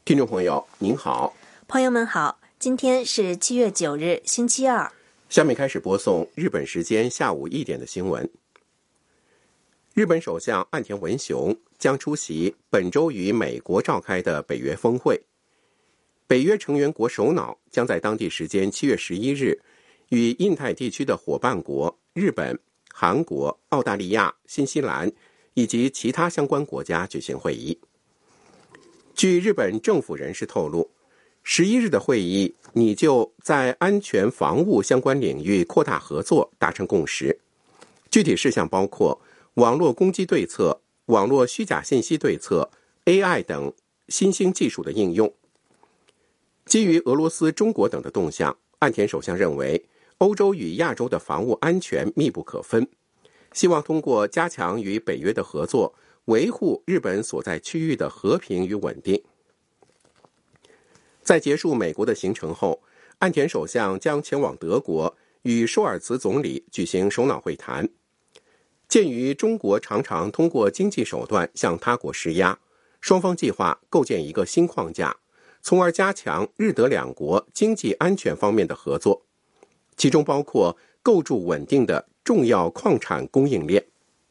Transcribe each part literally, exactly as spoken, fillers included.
听众朋友您好， 朋友们好，今天是七月九日星期二。 下面开始播送日本时间下午一点的新闻。日本首相岸田文雄将出席本周于美国召开的北约峰会。北约成员国首脑将在当地时间七月十一日与印太地区的伙伴国日本、韩国、澳大利亚、新西兰以及其他相关国家举行会议。据日本政府人士透露，十一日的会议拟就在安全防务相关领域扩大合作达成共识，具体事项包括网络攻击对策、网络虚假信息对策、A I 等新兴技术的应用。基于俄罗斯、中国等的动向，岸田首相认为欧洲与亚洲的防务安全密不可分，希望通过加强与北约的合作，维护日本所在区域的和平与稳定。在结束美国的行程后，岸田首相将前往德国与舒尔茨总理举行首脑会谈。鉴于中国常常通过经济手段向他国施压，双方计划构建一个新框架，从而加强日德两国经济安全方面的合作，其中包括构筑稳定的重要矿产供应链。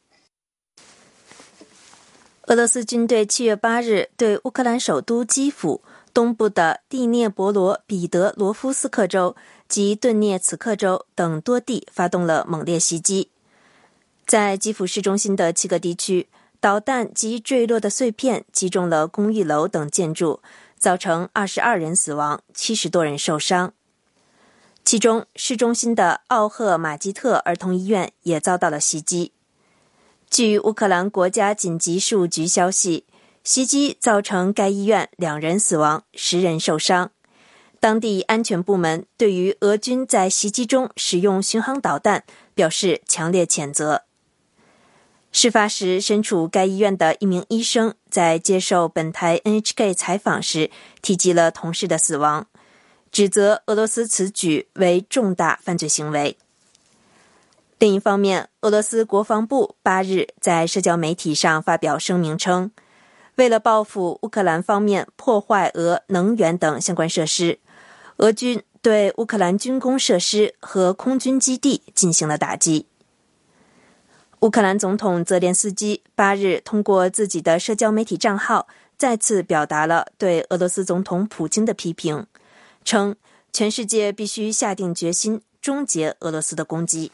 俄罗斯军队七月八日对乌克兰首都基辅、东部的第聂伯罗彼得罗夫斯克州及顿涅茨克州等多地发动了猛烈袭击。在基辅市中心的七个地区，导弹及坠落的碎片击中了公寓楼等建筑，造成二十二人死亡，七十多人受伤。其中，市中心的奥赫马基特儿童医院也遭到了袭击。据乌克兰国家紧急事务局消息，袭击造成该医院两人死亡，十人受伤。当地安全部门对于俄军在袭击中使用巡航导弹表示强烈谴责。事发时身处该医院的一名医生在接受本台 N H K 采访时提及了同事的死亡，指责俄罗斯此举为重大犯罪行为。另一方面，俄罗斯国防部八日在社交媒体上发表声明称，为了报复乌克兰方面破坏俄能源等相关设施，俄军对乌克兰军工设施和空军基地进行了打击。乌克兰总统泽连斯基八日通过自己的社交媒体账号再次表达了对俄罗斯总统普京的批评，称全世界必须下定决心终结俄罗斯的攻击。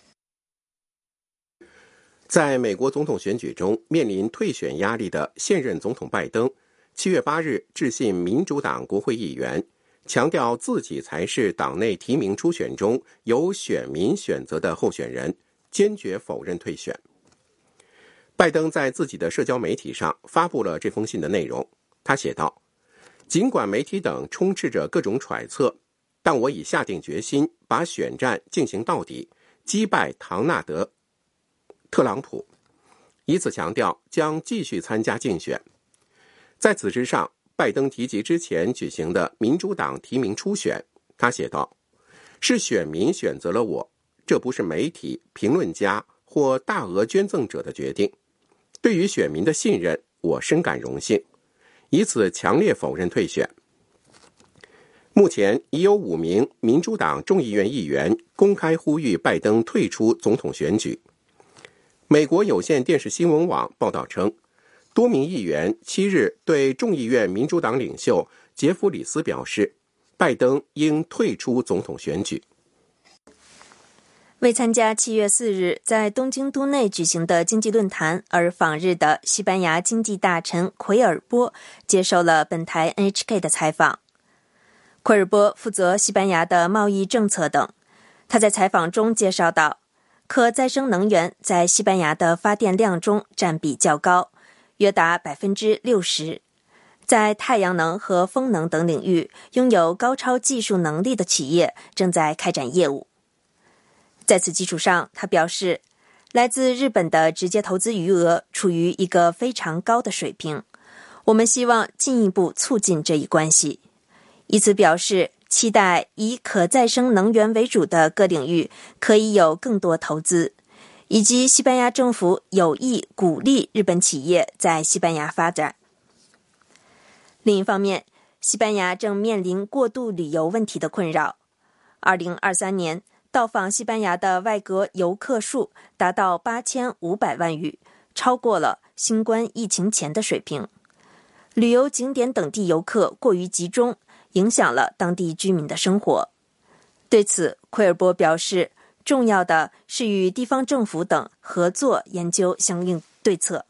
在美国总统选举中面临退选压力的现任总统拜登，七月八日致信民主党国会议员，强调自己才是党内提名初选中由选民选择的候选人，坚决否认退选。拜登在自己的社交媒体上发布了这封信的内容，他写道：尽管媒体等充斥着各种揣测，但我已下定决心把选战进行到底，击败唐纳德特朗普，以此强调将继续参加竞选。在此之上，拜登提及之前举行的民主党提名初选，他写道：是选民选择了我，这不是媒体、评论家或大额捐赠者的决定。对于选民的信任，我深感荣幸，以此强烈否认退选。目前已有五名民主党众议院议员公开呼吁拜登退出总统选举。美国有线电视新闻网报道称，多名议员七日对众议院民主党领袖杰弗里斯表示，拜登应退出总统选举。 为参加七月四日在东京都内举行的经济论坛而访日的西班牙经济大臣奎尔波接受了本台 N H K 的采访。奎尔波负责西班牙的贸易政策等。他在采访中介绍到，可再生能源在西班牙的发电量中占比较高，约达 百分之六十。在太阳能和风能等领域拥有高超技术能力的企业正在开展业务。在此基础上，他表示，来自日本的直接投资余额处于一个非常高的水平，我们希望进一步促进这一关系，以此表示期待以可再生能源为主的各领域可以有更多投资，以及西班牙政府有意鼓励日本企业在西班牙发展。另一方面， 西班牙正面临过度旅游问题的困扰。二零二三年，到访西班牙的外国游客数达到八千五百万余，超过了新冠疫情前的水平。旅游景点等地游客过于集中，影响了当地居民的生活。对此，奎尔波表示，重要的是与地方政府等合作研究相应对策。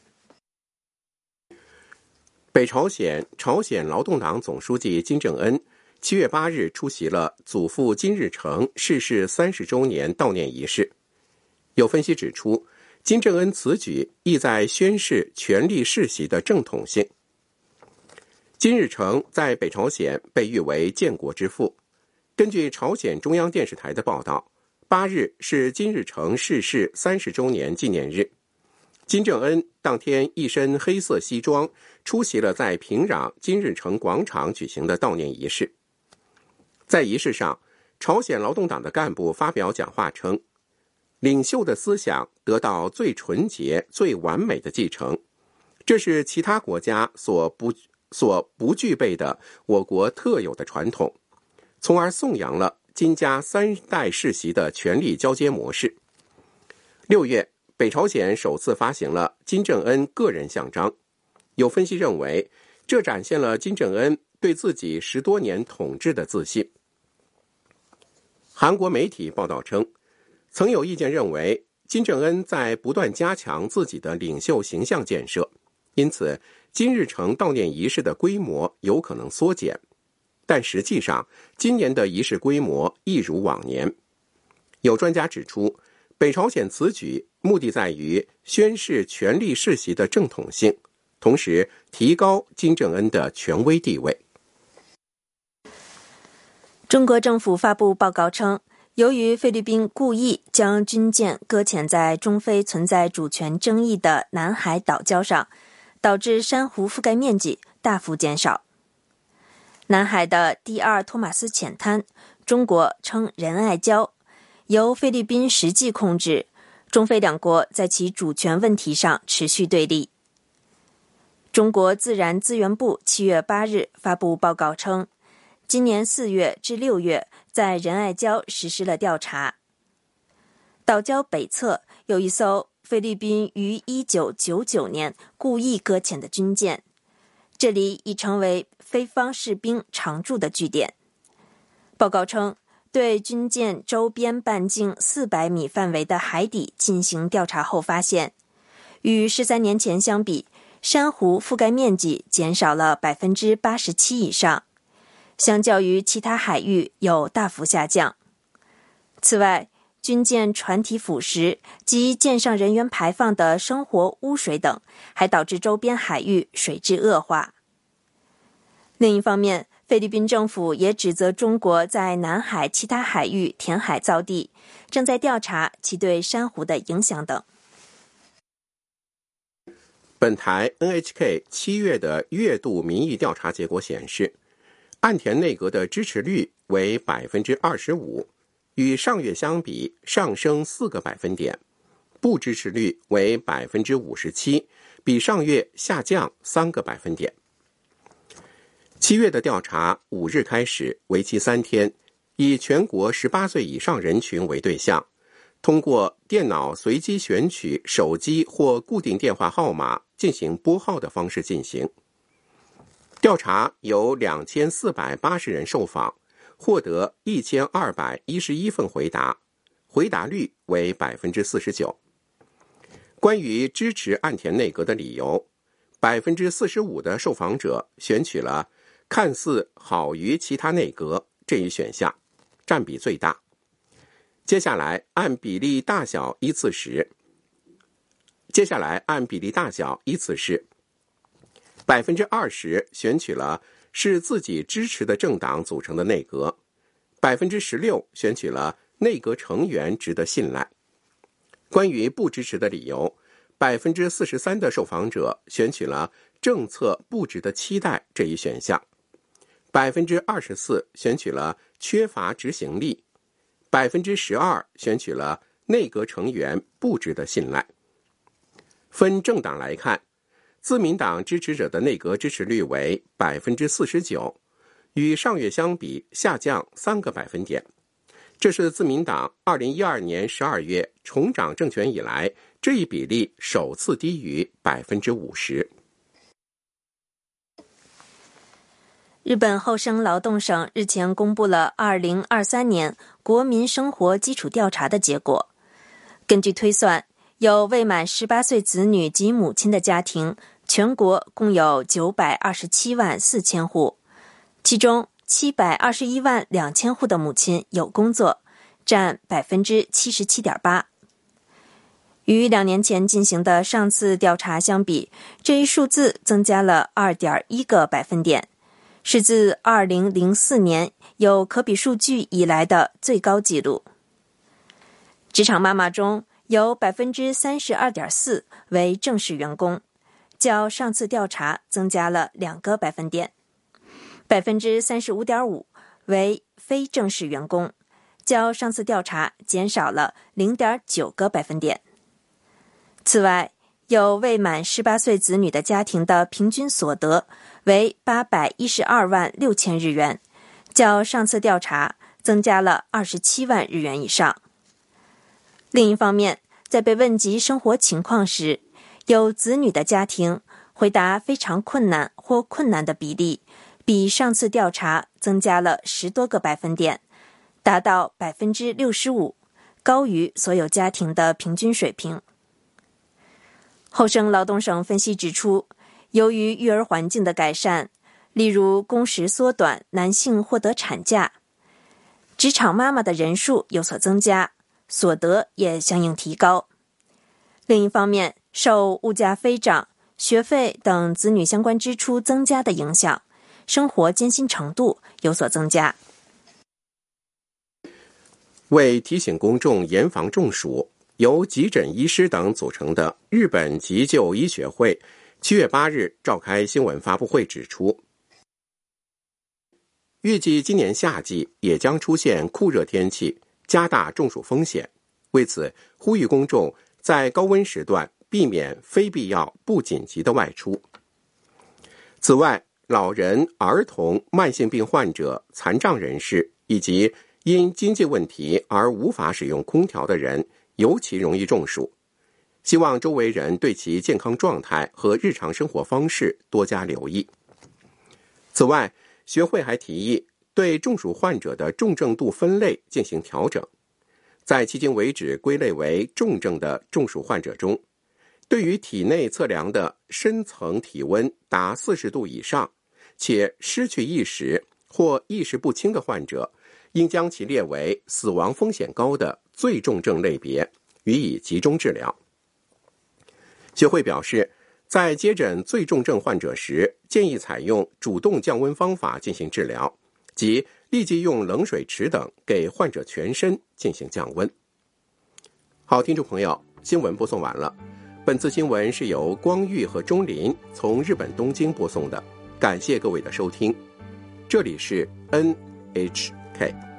北朝鲜朝鲜劳动党总书记金正恩七月八日出席了祖父金日成逝世三十周年悼念仪式。有分析指出，金正恩此举意在宣示权力世袭的正统性。金日成在北朝鲜被誉为建国之父。根据朝鲜中央电视台的报道，八日是金日成逝世三十周年纪念日。金正恩当天一身黑色西装，出席了在平壤金日成广场举行的悼念仪式。在仪式上，朝鲜劳动党的干部发表讲话称，领袖的思想得到最纯洁、最完美的继承，这是其他国家所不所不具备的我国特有的传统，从而颂扬了金家三代世袭的权力交接模式。六月，北朝鲜首次发行了金正恩个人像章。有分析认为，这展现了金正恩对自己十多年统治的自信。韩国媒体报道称，曾有意见认为，金正恩在不断加强自己的领袖形象建设，因此金日成悼念仪式的规模有可能缩减。但实际上，今年的仪式规模一如往年。有专家指出，北朝鲜此举目的在于宣示权力世袭的正统性，同时提高金正恩的权威地位。 中国政府发布报告称，由于菲律宾故意将军舰搁浅在中菲存在主权争议的南海岛礁上，导致珊瑚覆盖面积大幅减少。南海的第二托马斯浅滩，中国称仁爱礁，由菲律宾实际控制，中菲两国在其主权问题上持续对立。中国自然资源部七月八日发布报告称，今年四月至六月在仁爱礁实施了调查。岛礁北侧有一艘菲律宾于一九九九年故意搁浅的军舰，这里已成为菲方士兵常驻的据点。报告称，对军舰周边半径四百米范围的海底进行调查后发现，与十三年前相比，珊瑚覆盖面积减少了 百分之八十七 以上，相较于其他海域有大幅下降。此外，军舰船体腐蚀及舰上人员排放的生活污水等，还导致周边海域水质恶化。另一方面，菲律宾政府也指责中国在南海其他海域填海造地，正在调查其对珊瑚的影响等。 本台 N H K 七月的月度民意调查结果显示，岸田内阁的支持率为 百分之二十五， 与上月相比上升四个百分点，不支持率为 百分之五十七， 比上月下降三个百分点。七月的调查五日开始，为期三天，以全国十八岁以上人群为对象，通过电脑随机选取手机或固定电话号码进行拨号的方式进行。调查有两千四百八十人受访，获得一千二百一十一份回答，回答率为 百分之四十九。 关于支持岸田内阁的理由， 百分之四十五 的受访者选取了看似好于其他内阁这一选项，占比最大。接下来按比例大小依次是接下来按比例大小依次是 百分之二十 选取了是自己支持的政党组成的内阁， 百分之十六 选取了内阁成员值得信赖。关于不支持的理由， 百分之四十三 的受访者选取了政策不值得期待这一选项， 百分之二十四 选取了缺乏执行力， 百分之十二 选取了内阁成员不值得信赖。分政党来看， 自民党支持者的内阁支持率为 百分之四十九， 与上月相比下降三个百分点。这是自民党二零一二年十二月重掌政权以来，这一比例首次低于 百分之五十。 日本厚生劳动省日前公布了二零二三年国民生活基础调查的结果。根据推算，有未满十八岁子女及母亲的家庭，全国共有九百二十七万四千户，其中七百二十一万两千户的母亲有工作，占 百分之七十七点八。 与两年前进行的上次调查相比，这一数字增加了 二点一个百分点，是自二零零四年有可比数据以来的最高纪录。职场妈妈中有 百分之三十二点四 为正式员工，较上次调查增加了两个百分点。 百分之三十五点五 为非正式员工，较上次调查减少了 零点九个百分点。此外，有未满十八岁子女的家庭的平均所得为八百一十二万六千日元，较上次调查增加了二十七万日元以上。另一方面，在被问及生活情况时，有子女的家庭回答非常困难或困难的比例比上次调查增加了十多个百分点，达到 百分之六十五， 高于所有家庭的平均水平。厚生劳动省分析指出，由于育儿环境的改善，例如工时缩短，男性获得产假，职场妈妈的人数有所增加，所得也相应提高。另一方面，受物价飞涨、学费等子女相关支出增加的影响，生活艰辛程度有所增加。 为提醒公众严防中暑，由急诊医师等组成的日本急救医学会七月八日召开新闻发布会指出，预计今年夏季也将出现酷热天气，加大中暑风险。为此，呼吁公众在高温时段避免非必要不紧急的外出。此外，老人、儿童、慢性病患者、残障人士以及因经济问题而无法使用空调的人尤其容易中暑，希望周围人对其健康状态和日常生活方式多加留意。此外，学会还提议对中暑患者的重症度分类进行调整。在迄今为止归类为重症的中暑患者中，对于体内测量的深层体温达四十度以上，且失去意识或意识不清的患者，应将其列为死亡风险高的最重症类别，予以集中治疗。学会表示，在接诊最重症患者时，建议采用主动降温方法进行治疗，即立即用冷水池等给患者全身进行降温。好，听众朋友，新闻播送完了。本次新闻是由光裕和钟林从日本东京播送的，感谢各位的收听。这里是 N H K。